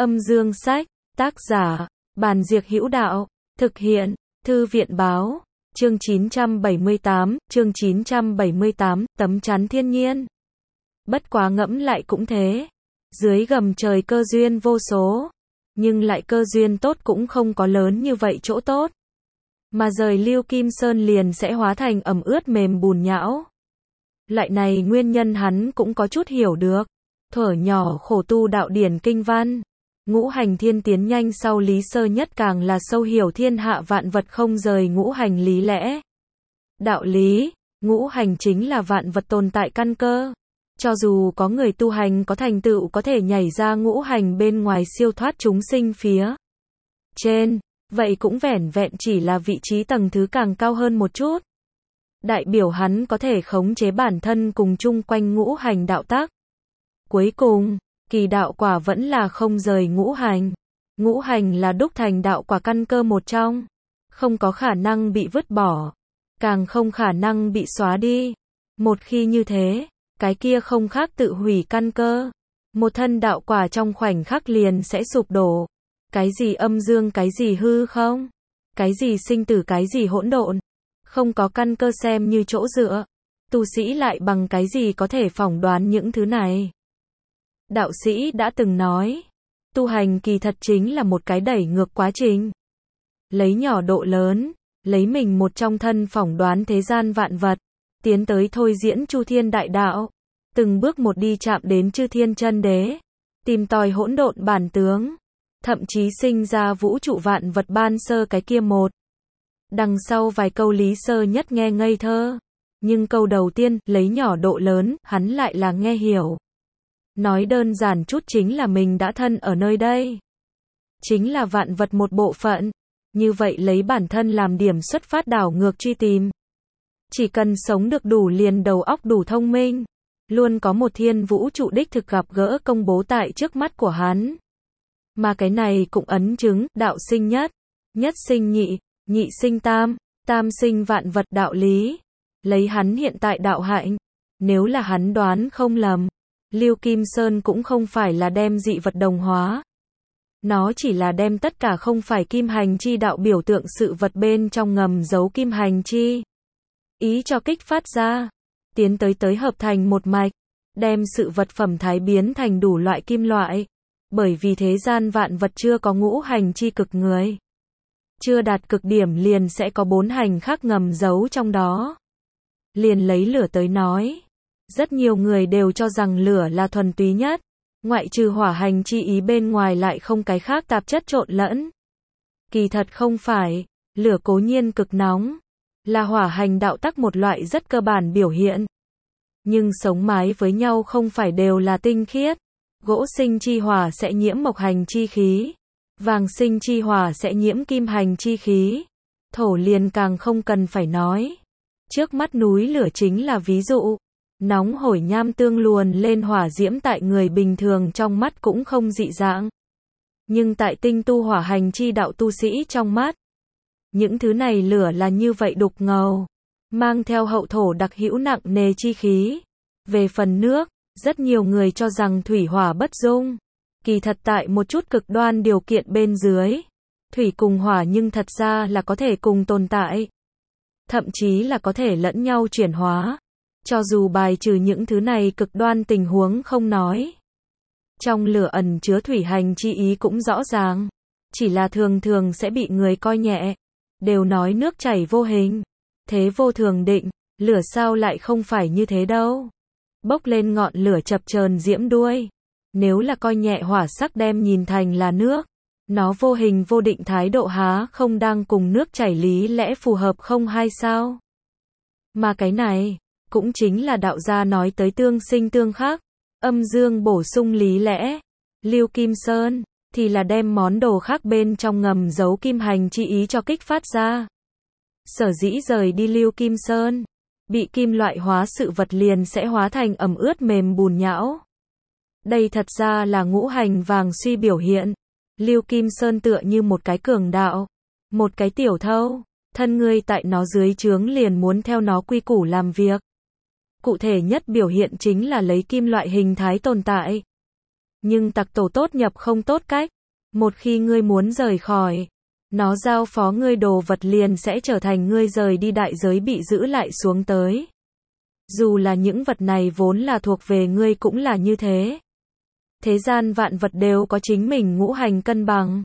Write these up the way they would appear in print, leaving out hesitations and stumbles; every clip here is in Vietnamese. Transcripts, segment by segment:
Âm dương sách, tác giả, Bàn Diệc Hữu Đạo, thực hiện, Thư viện báo, chương 978, tấm chắn thiên nhiên. Bất quá ngẫm lại cũng thế. Dưới gầm trời cơ duyên vô số, nhưng lại cơ duyên tốt cũng không có lớn như vậy chỗ tốt. Mà rời Lưu Kim Sơn liền sẽ hóa thành ẩm ướt mềm bùn nhão. Loại này nguyên nhân hắn cũng có chút hiểu được. Thuở nhỏ khổ tu đạo điển kinh văn, ngũ hành thiên tiến nhanh sau Lý Sơ Nhất càng là sâu hiểu thiên hạ vạn vật không rời ngũ hành lý lẽ. Đạo lý, ngũ hành chính là vạn vật tồn tại căn cơ. Cho dù có người tu hành có thành tựu có thể nhảy ra ngũ hành bên ngoài siêu thoát chúng sinh phía trên, vậy cũng vẻn vẹn chỉ là vị trí tầng thứ càng cao hơn một chút. Đại biểu hắn có thể khống chế bản thân cùng chung quanh ngũ hành đạo tác. Cuối cùng, kỳ đạo quả vẫn là không rời ngũ hành. Ngũ hành là đúc thành đạo quả căn cơ một trong. Không có khả năng bị vứt bỏ. Càng không khả năng bị xóa đi. Một khi như thế, cái kia không khác tự hủy căn cơ. Một thân đạo quả trong khoảnh khắc liền sẽ sụp đổ. Cái gì âm dương cái gì hư không? Cái gì sinh tử cái gì hỗn độn? Không có căn cơ xem như chỗ dựa. Tu sĩ lại bằng cái gì có thể phỏng đoán những thứ này? Đạo sĩ đã từng nói, tu hành kỳ thật chính là một cái đẩy ngược quá trình. Lấy nhỏ độ lớn, lấy mình một trong thân phỏng đoán thế gian vạn vật, tiến tới thôi diễn chu thiên đại đạo, từng bước một đi chạm đến chư thiên chân đế, tìm tòi hỗn độn bản tướng, thậm chí sinh ra vũ trụ vạn vật ban sơ cái kia một. Đằng sau vài câu Lý Sơ Nhất nghe ngây thơ, nhưng câu đầu tiên, lấy nhỏ độ lớn, hắn lại là nghe hiểu. Nói đơn giản chút chính là mình đã thân ở nơi đây. Chính là vạn vật một bộ phận. Như vậy lấy bản thân làm điểm xuất phát đảo ngược truy tìm. Chỉ cần sống được đủ liền đầu óc đủ thông minh. Luôn có một thiên vũ trụ đích thực gặp gỡ công bố tại trước mắt của hắn. Mà cái này cũng ấn chứng, đạo sinh nhất, nhất sinh nhị, nhị sinh tam, tam sinh vạn vật đạo lý. Lấy hắn hiện tại đạo hạnh, nếu là hắn đoán không lầm, Lưu Kim Sơn cũng không phải là đem dị vật đồng hóa. Nó chỉ là đem tất cả không phải kim hành chi đạo biểu tượng sự vật bên trong ngầm giấu kim hành chi ý cho kích phát ra, tiến tới hợp thành một mạch, đem sự vật phẩm thái biến thành đủ loại kim loại. Bởi vì thế gian vạn vật chưa có ngũ hành chi cực người. Chưa đạt cực điểm liền sẽ có bốn hành khác ngầm giấu trong đó. Liền lấy lửa tới nói. Rất nhiều người đều cho rằng lửa là thuần túy nhất, ngoại trừ hỏa hành chi ý bên ngoài lại không cái khác tạp chất trộn lẫn. Kỳ thật không phải, lửa cố nhiên cực nóng, là hỏa hành đạo tắc một loại rất cơ bản biểu hiện. Nhưng sống mái với nhau không phải đều là tinh khiết, gỗ sinh chi hỏa sẽ nhiễm mộc hành chi khí, vàng sinh chi hỏa sẽ nhiễm kim hành chi khí, thổ liền càng không cần phải nói. Trước mắt núi lửa chính là ví dụ. Nóng hổi nham tương luồn lên hỏa diễm tại người bình thường trong mắt cũng không dị dạng. Nhưng tại tinh tu hỏa hành chi đạo tu sĩ trong mắt, những thứ này lửa là như vậy đục ngầu, mang theo hậu thổ đặc hữu nặng nề chi khí. Về phần nước, rất nhiều người cho rằng thủy hỏa bất dung. Kỳ thật tại một chút cực đoan điều kiện bên dưới, thủy cùng hỏa nhưng thật ra là có thể cùng tồn tại. Thậm chí là có thể lẫn nhau chuyển hóa. Cho dù bài trừ những thứ này cực đoan tình huống không nói. Trong lửa ẩn chứa thủy hành chi ý cũng rõ ràng. Chỉ là thường thường sẽ bị người coi nhẹ. Đều nói nước chảy vô hình. Thế vô thường định, lửa sao lại không phải như thế đâu. Bốc lên ngọn lửa chập chờn diễm đuôi. Nếu là coi nhẹ hỏa sắc đem nhìn thành là nước. Nó vô hình vô định thái độ há không đang cùng nước chảy lý lẽ phù hợp không hay sao? Mà cái này cũng chính là đạo gia nói tới tương sinh tương khắc, âm dương bổ sung lý lẽ. Lưu Kim Sơn thì là đem món đồ khác bên trong ngầm giấu kim hành chi ý cho kích phát ra. Sở dĩ rời đi Lưu Kim Sơn, bị kim loại hóa sự vật liền sẽ hóa thành ẩm ướt mềm bùn nhão. Đây thật ra là ngũ hành vàng suy biểu hiện. Lưu Kim Sơn tựa như một cái cường đạo, một cái tiểu thâu, thân ngươi tại nó dưới trướng liền muốn theo nó quy củ làm việc. Cụ thể nhất biểu hiện chính là lấy kim loại hình thái tồn tại. Nhưng tặc tổ tốt nhập không tốt cách. Một khi ngươi muốn rời khỏi, nó giao phó ngươi đồ vật liền sẽ trở thành ngươi rời đi đại giới bị giữ lại xuống tới. Dù là những vật này vốn là thuộc về ngươi cũng là như thế. Thế gian vạn vật đều có chính mình ngũ hành cân bằng.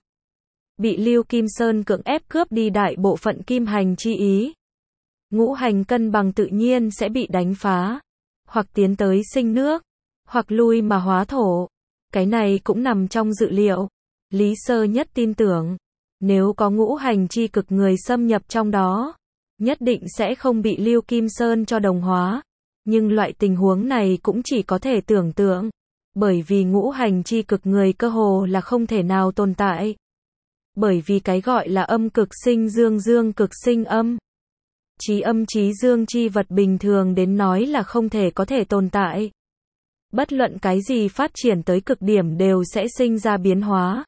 Bị Lưu Kim Sơn cưỡng ép cướp đi đại bộ phận kim hành chi ý. Ngũ hành cân bằng tự nhiên sẽ bị đánh phá. Hoặc tiến tới sinh nước, hoặc lui mà hóa thổ. Cái này cũng nằm trong dự liệu. Lý Sơ Nhất tin tưởng, nếu có ngũ hành chi cực người xâm nhập trong đó, nhất định sẽ không bị Lưu Kim Sơn cho đồng hóa. Nhưng loại tình huống này cũng chỉ có thể tưởng tượng, bởi vì ngũ hành chi cực người cơ hồ là không thể nào tồn tại. Bởi vì cái gọi là âm cực sinh dương, dương cực sinh âm. Chí âm chí dương chi vật bình thường đến nói là không thể có thể tồn tại. Bất luận cái gì phát triển tới cực điểm đều sẽ sinh ra biến hóa.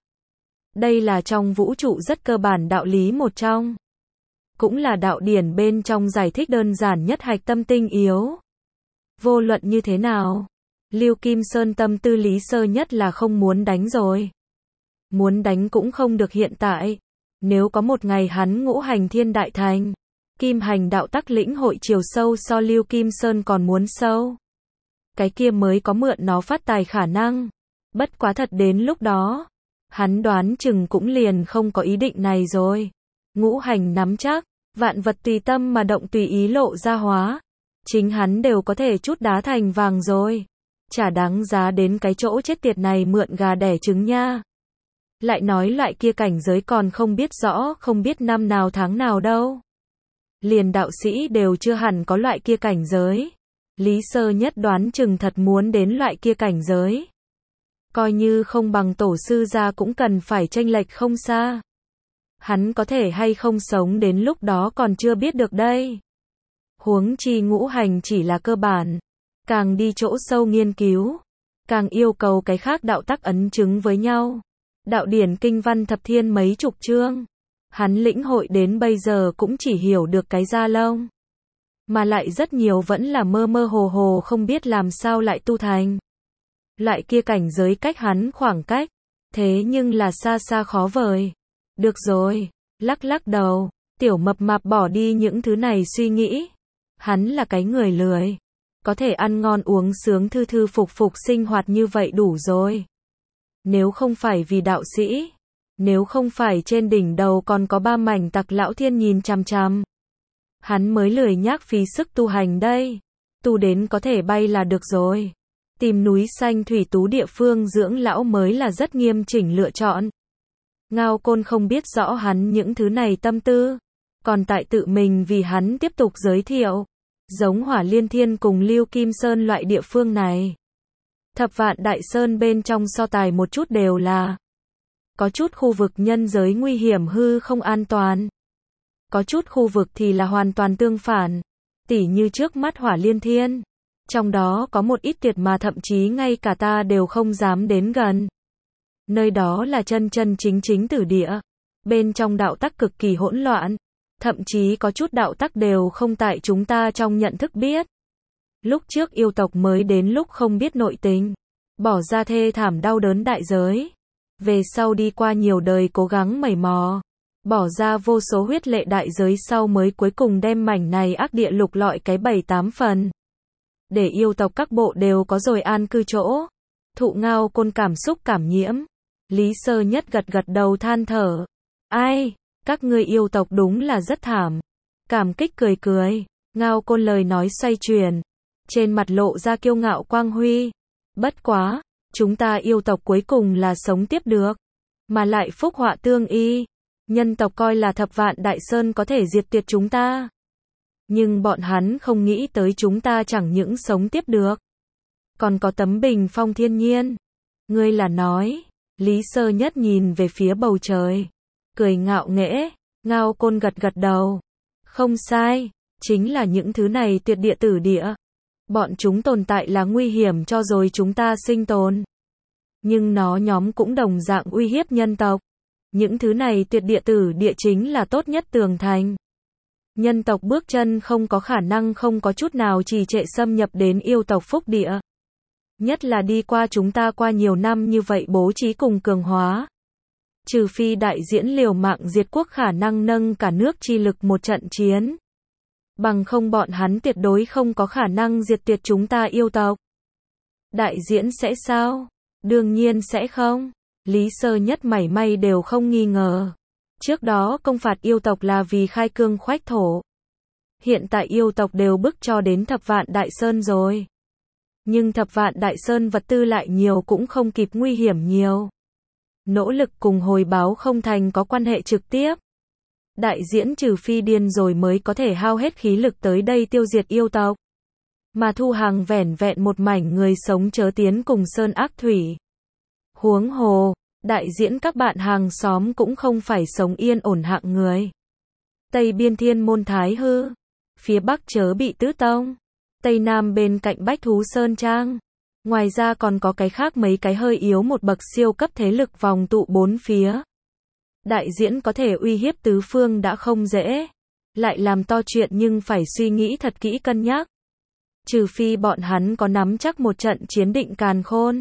Đây là trong vũ trụ rất cơ bản đạo lý một trong. Cũng là đạo điển bên trong giải thích đơn giản nhất hạch tâm tinh yếu. Vô luận như thế nào, Lưu Kim Sơn tâm tư Lý Sơ Nhất là không muốn đánh rồi. Muốn đánh cũng không được hiện tại. Nếu có một ngày hắn ngũ hành thiên đại thành, kim hành đạo tắc lĩnh hội chiều sâu so Lưu Kim Sơn còn muốn sâu. Cái kia mới có mượn nó phát tài khả năng. Bất quá thật đến lúc đó, hắn đoán chừng cũng liền không có ý định này rồi. Ngũ hành nắm chắc, vạn vật tùy tâm mà động tùy ý lộ ra hóa. Chính hắn đều có thể chút đá thành vàng rồi. Chả đáng giá đến cái chỗ chết tiệt này mượn gà đẻ trứng nha. Lại nói loại kia cảnh giới còn không biết rõ, không biết năm nào tháng nào đâu. Liền đạo sĩ đều chưa hẳn có loại kia cảnh giới. Lý Sơ Nhất đoán chừng thật muốn đến loại kia cảnh giới. Coi như không bằng tổ sư gia cũng cần phải chênh lệch không xa. Hắn có thể hay không sống đến lúc đó còn chưa biết được đây. Huống chi ngũ hành chỉ là cơ bản. Càng đi chỗ sâu nghiên cứu, càng yêu cầu cái khác đạo tắc ấn chứng với nhau. Đạo điển kinh văn thập thiên mấy chục chương. Hắn lĩnh hội đến bây giờ cũng chỉ hiểu được cái da lông. Mà lại rất nhiều vẫn là mơ mơ hồ hồ không biết làm sao lại tu thành. Loại kia cảnh giới cách hắn khoảng cách. Thế nhưng là xa xa khó vời. Được rồi, lắc lắc đầu, tiểu mập mạp bỏ đi những thứ này suy nghĩ. Hắn là cái người lười. Có thể ăn ngon uống sướng thư thư phục phục sinh hoạt như vậy đủ rồi. Nếu không phải vì đạo sĩ, nếu không phải trên đỉnh đầu còn có 3 mảnh tặc lão thiên nhìn chằm chằm, hắn mới lười nhác phí sức tu hành đây. Tu đến có thể bay là được rồi. Tìm núi xanh thủy tú địa phương dưỡng lão mới là rất nghiêm chỉnh lựa chọn. Ngao Côn không biết rõ hắn những thứ này tâm tư, còn tại tự mình vì hắn tiếp tục giới thiệu. Giống Hỏa Liên Thiên cùng Lưu Kim Sơn loại địa phương này. Thập Vạn Đại Sơn bên trong so tài một chút đều là. Có chút khu vực nhân giới nguy hiểm hư không an toàn. Có chút khu vực thì là hoàn toàn tương phản. Tỉ như trước mắt Hỏa Liên Thiên. Trong đó có một ít tuyệt mà thậm chí ngay cả ta đều không dám đến gần. Nơi đó là chân chân chính chính tử địa. Bên trong đạo tắc cực kỳ hỗn loạn. Thậm chí có chút đạo tắc đều không tại chúng ta trong nhận thức biết. Lúc trước yêu tộc mới đến lúc không biết nội tình. Bỏ ra thê thảm đau đớn đại giới. Về sau đi qua nhiều đời cố gắng mày mò. Bỏ ra vô số huyết lệ đại giới sau mới cuối cùng đem mảnh này ác địa lục lọi cái 7-8 phần. Để yêu tộc các bộ đều có rồi an cư chỗ. Thụ Ngao Côn cảm xúc cảm nhiễm. Lý Sơ Nhất gật gật đầu than thở. Ai, các ngươi yêu tộc đúng là rất thảm. Cảm kích cười cười. Ngao Côn lời nói xoay chuyển. Trên mặt lộ ra kiêu ngạo quang huy. Bất quá, chúng ta yêu tộc cuối cùng là sống tiếp được. Mà lại phúc họa tương y. Nhân tộc coi là Thập Vạn Đại Sơn có thể diệt tuyệt chúng ta. Nhưng bọn hắn không nghĩ tới chúng ta chẳng những sống tiếp được. Còn có tấm bình phong thiên nhiên. Ngươi là nói. Lý Sơ Nhất nhìn về phía bầu trời. Cười ngạo nghễ. Ngao Côn gật gật đầu. Không sai. Chính là những thứ này tuyệt địa tử địa. Bọn chúng tồn tại là nguy hiểm cho rồi chúng ta sinh tồn. Nhưng nó nhóm cũng đồng dạng uy hiếp nhân tộc. Những thứ này tuyệt địa tử địa chính là tốt nhất tường thành. Nhân tộc bước chân không có khả năng không có chút nào trì trệ xâm nhập đến yêu tộc phúc địa. Nhất là đi qua chúng ta qua nhiều năm như vậy bố trí cùng cường hóa. Trừ phi đại diễn liều mạng diệt quốc khả năng nâng cả nước chi lực một trận chiến. Bằng không bọn hắn tuyệt đối không có khả năng diệt tuyệt chúng ta yêu tộc. Đại diễn sẽ sao? Đương nhiên sẽ không. Lý Sơ Nhất mảy may đều không nghi ngờ. Trước đó công phạt yêu tộc là vì khai cương khoách thổ. Hiện tại yêu tộc đều bức cho đến Thập Vạn Đại Sơn rồi. Nhưng Thập Vạn Đại Sơn vật tư lại nhiều cũng không kịp nguy hiểm nhiều. Nỗ lực cùng hồi báo không thành có quan hệ trực tiếp. Đại diễn trừ phi điên rồi mới có thể hao hết khí lực tới đây tiêu diệt yêu tộc. Mà Thu Hằng vẻn vẹn một mảnh người sống chớ tiến cùng sơn ác thủy. Huống hồ, đại diễn các bạn hàng xóm cũng không phải sống yên ổn hạng người. Tây biên Thiên Môn Thái Hư, phía bắc chớ bị Tứ Tông, tây nam bên cạnh Bách Thú Sơn Trang. Ngoài ra còn có cái khác mấy cái hơi yếu một bậc siêu cấp thế lực vòng tụ bốn phía. Đại diễn có thể uy hiếp tứ phương đã không dễ. Lại làm to chuyện nhưng phải suy nghĩ thật kỹ cân nhắc. Trừ phi bọn hắn có nắm chắc một trận chiến định càn khôn.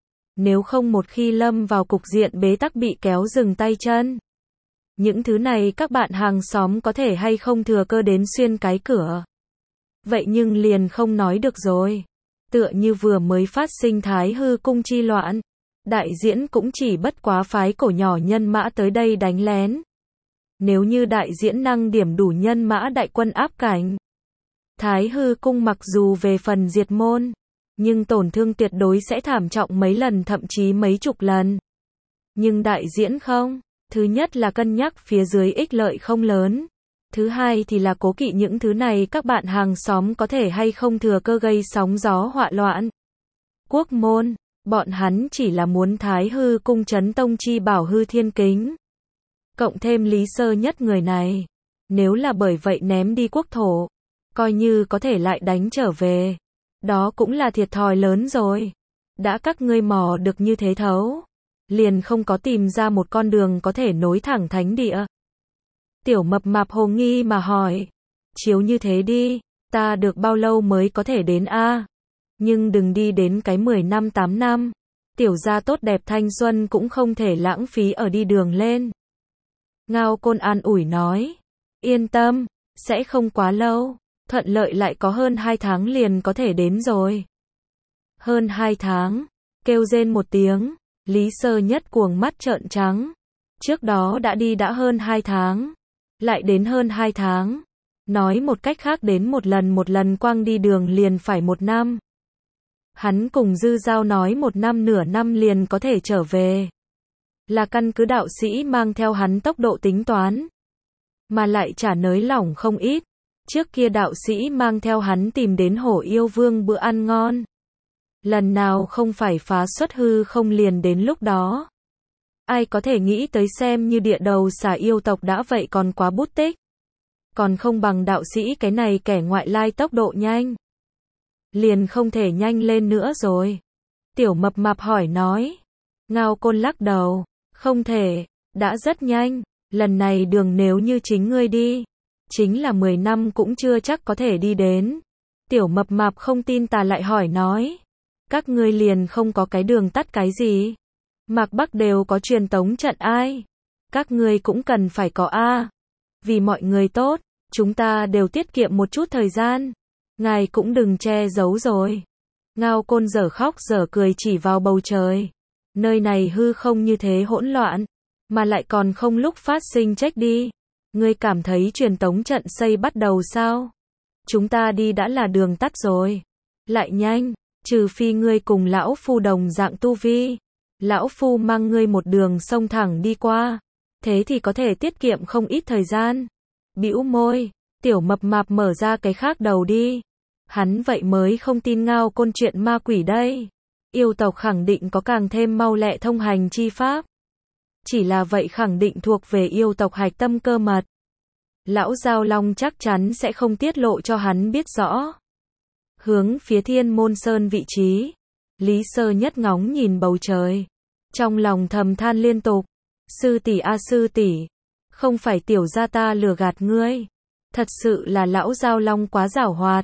Nếu không một khi lâm vào cục diện bế tắc bị kéo dừng tay chân. Những thứ này các bạn hàng xóm có thể hay không thừa cơ đến xuyên cái cửa. Vậy nhưng liền không nói được rồi. Tựa như vừa mới phát sinh Thái Hư cung chi loạn. Đại diễn cũng chỉ bất quá phái cổ nhỏ nhân mã tới đây đánh lén. Nếu như đại diễn năng điểm đủ nhân mã đại quân áp cảnh. Thái Hư cung mặc dù về phần diệt môn. Nhưng tổn thương tuyệt đối sẽ thảm trọng mấy lần thậm chí mấy chục lần. Nhưng đại diễn không. Thứ nhất là cân nhắc phía dưới ích lợi không lớn. Thứ hai thì là cố kỵ những thứ này các bạn hàng xóm có thể hay không thừa cơ gây sóng gió họa loạn. Quốc môn, bọn hắn chỉ là muốn Thái Hư cung trấn tông chi bảo hư thiên kính. Cộng thêm Lý Sơ Nhất người này. Nếu là bởi vậy ném đi quốc thổ. Coi như có thể lại đánh trở về. Đó cũng là thiệt thòi lớn rồi. Đã các ngươi mò được như thế thấu. Liền không có tìm ra một con đường có thể nối thẳng thánh địa. Tiểu Mập Mạp hồ nghi mà hỏi. Chiếu như thế đi, ta được bao lâu mới có thể đến a? Nhưng đừng đi đến cái 10 năm 8 năm. Tiểu gia tốt đẹp thanh xuân cũng không thể lãng phí ở đi đường lên. Ngao Côn an ủi nói. Yên tâm, sẽ không quá lâu. Thuận lợi lại có hơn 2 tháng liền có thể đến rồi. Hơn 2 tháng. Kêu rên một tiếng. Lý Sơ Nhất cuồng mắt trợn trắng. Trước đó đã đi đã hơn 2 tháng. Lại đến hơn 2 tháng. Nói một cách khác đến một lần quang đi đường liền phải 1 năm. Hắn cùng Dư Giao nói 1 năm nửa năm liền có thể trở về. Là căn cứ đạo sĩ mang theo hắn tốc độ tính toán. Mà lại trả nới lỏng không ít. Trước kia đạo sĩ mang theo hắn tìm đến Hổ Yêu Vương bữa ăn ngon. Lần nào không phải phá xuất hư không liền đến lúc đó. Ai có thể nghĩ tới xem như địa đầu xà yêu tộc đã vậy còn quá bút tích. Còn không bằng đạo sĩ cái này kẻ ngoại lai tốc độ nhanh. Liền không thể nhanh lên nữa rồi. Tiểu Mập Mạp hỏi nói. Ngao Côn lắc đầu. Không thể, đã rất nhanh. Lần này đường nếu như chính ngươi đi. Chính là 10 năm cũng chưa chắc có thể đi đến. Tiểu Mập Mạp không tin tà lại hỏi nói. Các ngươi liền không có cái đường tắt cái gì. Mạc Bắc đều có truyền tống trận ai. Các ngươi cũng cần phải có a. Vì mọi người tốt, chúng ta đều tiết kiệm một chút thời gian. Ngài cũng đừng che giấu rồi. Ngao Côn dở khóc dở cười chỉ vào bầu trời. Nơi này hư không như thế hỗn loạn. Mà lại còn không lúc phát sinh trách đi. Ngươi cảm thấy truyền tống trận xây bắt đầu sao? Chúng ta đi đã là đường tắt rồi. Lại nhanh, trừ phi ngươi cùng lão phu đồng dạng tu vi. Lão phu mang ngươi một đường sông thẳng đi qua. Thế thì có thể tiết kiệm không ít thời gian. Bĩu môi, Tiểu Mập Mạp mở ra cái khác đầu đi. Hắn vậy mới không tin Ngao Côn chuyện ma quỷ đây. Yêu tộc khẳng định có càng thêm mau lẹ thông hành chi pháp. Chỉ là vậy khẳng định thuộc về yêu tộc hạch tâm cơ mật. Lão Giao Long chắc chắn sẽ không tiết lộ cho hắn biết rõ. Hướng phía Thiên Môn Sơn vị trí. Lý Sơ Nhất ngóng nhìn bầu trời. Trong lòng thầm than liên tục. Sư tỷ a sư tỷ. Không phải tiểu gia ta lừa gạt ngươi. Thật sự là lão Giao Long quá giảo hoạt.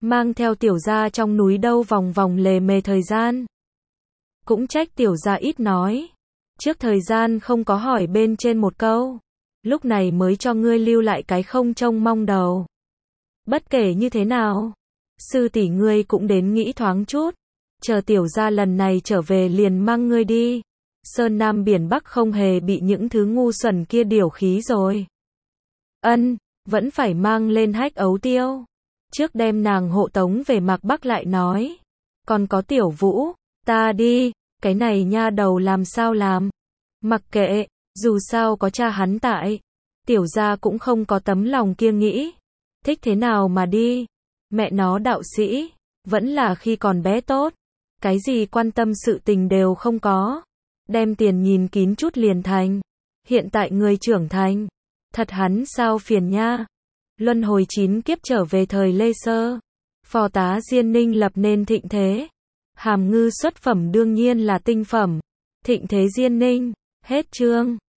mang theo tiểu gia trong núi đâu vòng vòng lề mề thời gian. Cũng trách tiểu gia ít nói. Trước thời gian không có hỏi bên trên một câu. Lúc này mới cho ngươi lưu lại cái không trông mong đầu. Bất kể như thế nào, sư tỷ ngươi cũng đến nghĩ thoáng chút. Chờ tiểu gia lần này trở về liền mang ngươi đi. Sơn Nam biển Bắc không hề bị những thứ ngu xuẩn kia điều khí rồi. Ân, vẫn phải mang lên Hách Ấu Tiêu. Trước đem nàng hộ tống về Mạc Bắc lại nói. Còn có Tiểu Vũ, ta đi, cái này nha đầu làm sao làm. Mặc kệ, dù sao có cha hắn tại. Tiểu gia cũng không có tấm lòng kia nghĩ. Thích thế nào mà đi. Mẹ nó đạo sĩ, vẫn là khi còn bé tốt. Cái gì quan tâm sự tình đều không có. Đem tiền nhìn kín chút liền thành. Hiện tại người trưởng thành. Thật hắn sao phiền nha. Luân hồi 9 kiếp trở về thời Lê Sơ. Phò tá Diên Ninh lập nên thịnh thế. Hàm Ngư xuất phẩm đương nhiên là tinh phẩm. Thịnh thế Diên Ninh. Hết chương.